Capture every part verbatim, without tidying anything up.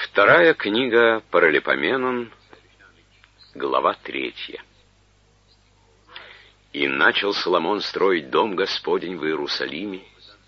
Вторая книга Паралипоменон, глава третья. И начал Соломон строить дом Господень в Иерусалиме,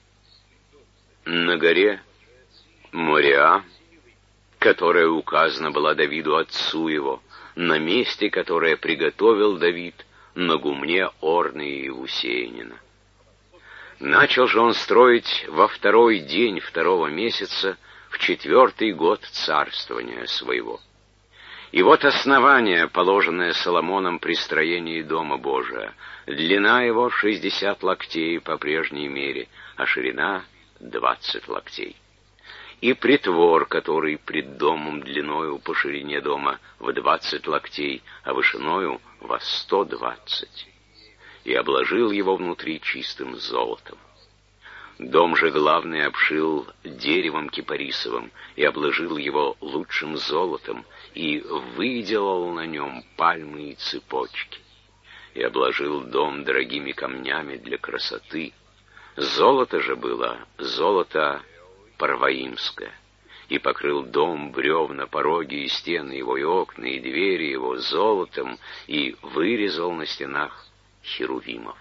на горе Мориа, которая указана была Давиду отцу его, на месте, которое приготовил Давид, на гумне Орны и Иевусеянина. Начал же он строить во второй день второго месяца, в четвертый год царствования своего. И вот основание, положенное Соломоном при строении дома Божия. Длина его шестьдесят локтей по прежней мере, а ширина двадцать локтей. И притвор, который пред домом длиною по ширине дома в двадцать локтей, а вышиною во сто двадцать. И обложил его внутри чистым золотом. Дом же главный обшил деревом кипарисовым и обложил его лучшим золотом, и выделал на нем пальмы и цепочки. И обложил дом дорогими камнями для красоты. Золото же было золото парваимское, и покрыл дом, бревна, пороги и стены его, и окна, и двери его золотом, и вырезал на стенах херувимов.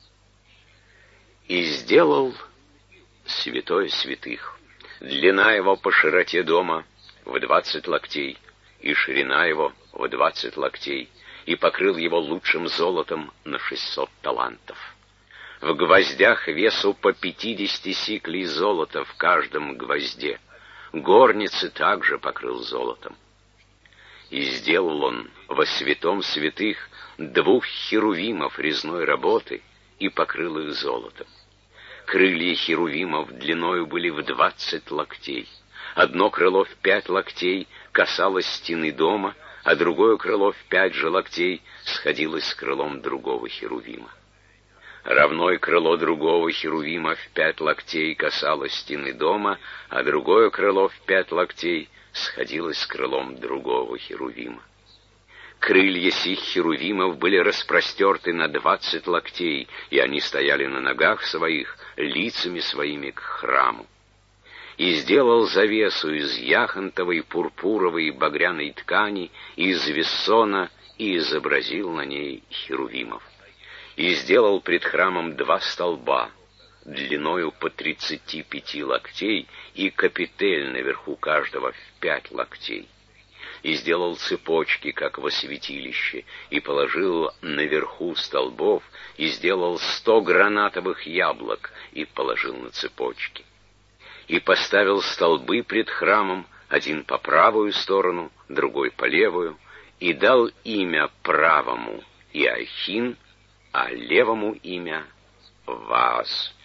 И сделал святое святых. Длина его по широте дома в двадцать локтей, и ширина его в двадцать локтей, и покрыл его лучшим золотом на шестьсот талантов. В гвоздях весу по пятидесяти сиклей золота в каждом гвозде. Горницы также покрыл золотом. И сделал он во святом святых двух херувимов резной работы, и покрыл их золотом. Крылья херувимов длиною были в двадцать локтей. Одно крыло в пять локтей касалось стены дома, а другое крыло в пять же локтей сходилось с крылом другого херувима. Равное крыло другого херувима в пять локтей касалось стены дома, а другое крыло в пять локтей сходилось с крылом другого херувима. Крылья сих херувимов были распростерты на двадцать локтей, и они стояли на ногах своих, лицами своими к храму. И сделал завесу из яхонтовой, пурпуровой и багряной ткани, из вессона, и изобразил на ней херувимов. И сделал пред храмом два столба, длиною по тридцати пяти локтей, и капитель наверху каждого в пять локтей. И сделал цепочки, как во святилище, и положил наверху столбов, и сделал сто гранатовых яблок, и положил на цепочки. И поставил столбы пред храмом, один по правую сторону, другой по левую, и дал имя правому Иохин, а левому имя Ваас.